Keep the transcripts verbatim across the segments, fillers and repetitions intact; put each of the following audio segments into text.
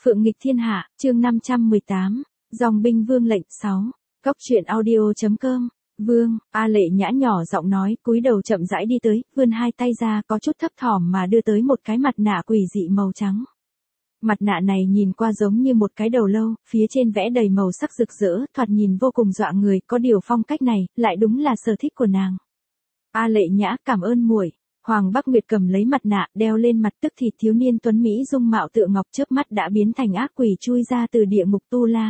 Phượng nghịch thiên hạ, chương năm trăm mười tám, dòng binh vương lệnh sáu. Cóc truyện audio.com. Vương, A Lệ Nhã nhỏ giọng nói, cúi đầu chậm rãi đi tới, vươn hai tay ra, có chút thấp thỏm mà đưa tới một cái mặt nạ quỷ dị màu trắng. Mặt nạ này nhìn qua giống như một cái đầu lâu, phía trên vẽ đầy màu sắc rực rỡ, thoạt nhìn vô cùng dọa người, có điều phong cách này, lại đúng là sở thích của nàng. A Lệ Nhã, cảm ơn muội. Hoàng Bắc Nguyệt cầm lấy mặt nạ, đeo lên mặt, tức thì thiếu niên tuấn mỹ dung mạo tựa ngọc chớp mắt đã biến thành ác quỷ chui ra từ địa ngục tu la.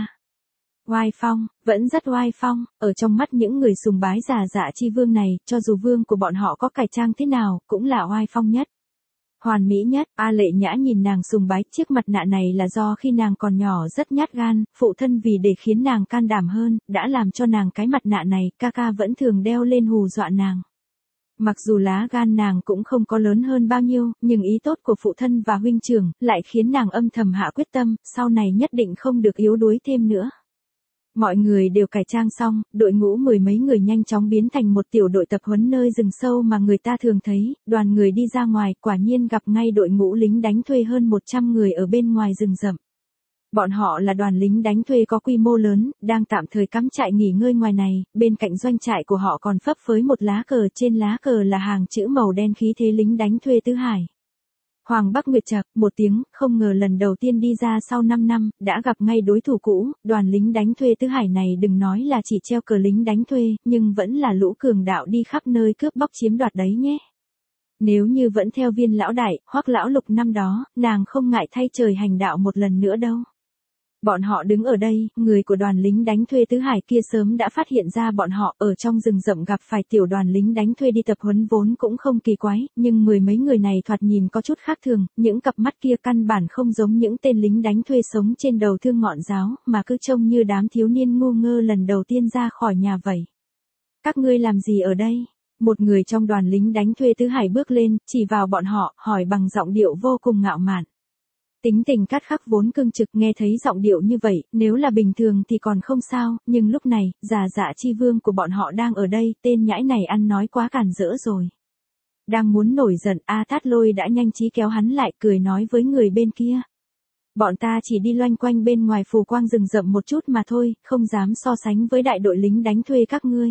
Oai phong, vẫn rất oai phong, ở trong mắt những người sùng bái Giả Dạ Chi Vương này, cho dù vương của bọn họ có cải trang thế nào, cũng là oai phong nhất. Hoàn mỹ nhất. A Lệ Nhã nhìn nàng sùng bái, chiếc mặt nạ này là do khi nàng còn nhỏ rất nhát gan, phụ thân vì để khiến nàng can đảm hơn, đã làm cho nàng cái mặt nạ này, ca ca vẫn thường đeo lên hù dọa nàng. Mặc dù lá gan nàng cũng không có lớn hơn bao nhiêu, nhưng ý tốt của phụ thân và huynh trưởng, lại khiến nàng âm thầm hạ quyết tâm, sau này nhất định không được yếu đuối thêm nữa. Mọi người đều cải trang xong, đội ngũ mười mấy người nhanh chóng biến thành một tiểu đội tập huấn nơi rừng sâu mà người ta thường thấy, đoàn người đi ra ngoài, quả nhiên gặp ngay đội ngũ lính đánh thuê hơn một trăm người ở bên ngoài rừng rậm. Bọn họ là đoàn lính đánh thuê có quy mô lớn, đang tạm thời cắm trại nghỉ ngơi ngoài này, bên cạnh doanh trại của họ còn phấp phới một lá cờ, trên lá cờ là hàng chữ màu đen khí thế lính đánh thuê Tứ Hải. Hoàng Bắc Nguyệt chậc một tiếng, không ngờ lần đầu tiên đi ra sau năm năm, đã gặp ngay đối thủ cũ, đoàn lính đánh thuê Tứ Hải này đừng nói là chỉ treo cờ lính đánh thuê, nhưng vẫn là lũ cường đạo đi khắp nơi cướp bóc chiếm đoạt đấy nhé. Nếu như vẫn theo Viên lão đại, hoặc lão Lục năm đó, nàng không ngại thay trời hành đạo một lần nữa đâu. Bọn họ đứng ở đây, người của đoàn lính đánh thuê Tứ Hải kia sớm đã phát hiện ra bọn họ ở trong rừng rậm gặp phải tiểu đoàn lính đánh thuê đi tập huấn vốn cũng không kỳ quái, nhưng mười mấy người này thoạt nhìn có chút khác thường, những cặp mắt kia căn bản không giống những tên lính đánh thuê sống trên đầu thương ngọn giáo, mà cứ trông như đám thiếu niên ngu ngơ lần đầu tiên ra khỏi nhà vậy. Các ngươi làm gì ở đây? Một người trong đoàn lính đánh thuê Tứ Hải bước lên, chỉ vào bọn họ, hỏi bằng giọng điệu vô cùng ngạo mạn. Tính tình cát khắc vốn cương trực, nghe thấy giọng điệu như vậy, nếu là bình thường thì còn không sao, nhưng lúc này, Giả Dạ Chi Vương của bọn họ đang ở đây, tên nhãi này ăn nói quá cản rỡ rồi. Đang muốn nổi giận, A Tát Lôi đã nhanh trí kéo hắn lại, cười nói với người bên kia. Bọn ta chỉ đi loanh quanh bên ngoài phù quang rừng rậm một chút mà thôi, không dám so sánh với đại đội lính đánh thuê các ngươi.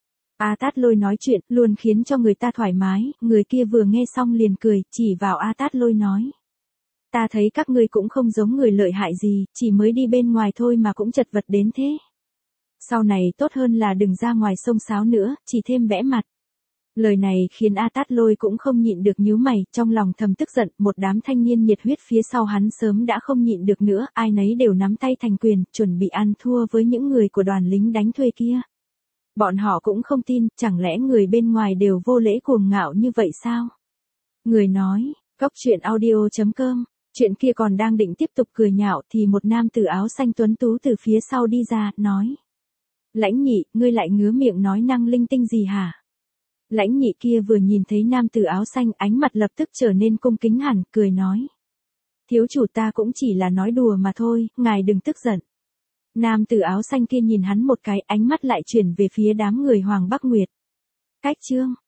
A Tát Lôi nói chuyện, luôn khiến cho người ta thoải mái, người kia vừa nghe xong liền cười, chỉ vào A Tát Lôi nói. Ta thấy các ngươi cũng không giống người lợi hại gì, chỉ mới đi bên ngoài thôi mà cũng chật vật đến thế. Sau này tốt hơn là đừng ra ngoài xông xáo nữa, chỉ thêm bẽ mặt. Lời này khiến A Tát Lôi cũng không nhịn được nhíu mày, trong lòng thầm tức giận, một đám thanh niên nhiệt huyết phía sau hắn sớm đã không nhịn được nữa, ai nấy đều nắm tay thành quyền, chuẩn bị ăn thua với những người của đoàn lính đánh thuê kia. Bọn họ cũng không tin, chẳng lẽ người bên ngoài đều vô lễ cuồng ngạo như vậy sao? Người nói, cóc truyện audio.com. Chuyện kia còn đang định tiếp tục cười nhạo thì một nam tử áo xanh tuấn tú từ phía sau đi ra, nói. Lãnh Nhị, ngươi lại ngứa miệng nói năng linh tinh gì hả? Lãnh Nhị kia vừa nhìn thấy nam tử áo xanh, ánh mặt lập tức trở nên cung kính hẳn, cười nói. Thiếu chủ, ta cũng chỉ là nói đùa mà thôi, ngài đừng tức giận. Nam tử áo xanh kia nhìn hắn một cái, ánh mắt lại chuyển về phía đám người Hoàng Bắc Nguyệt. Cách chương.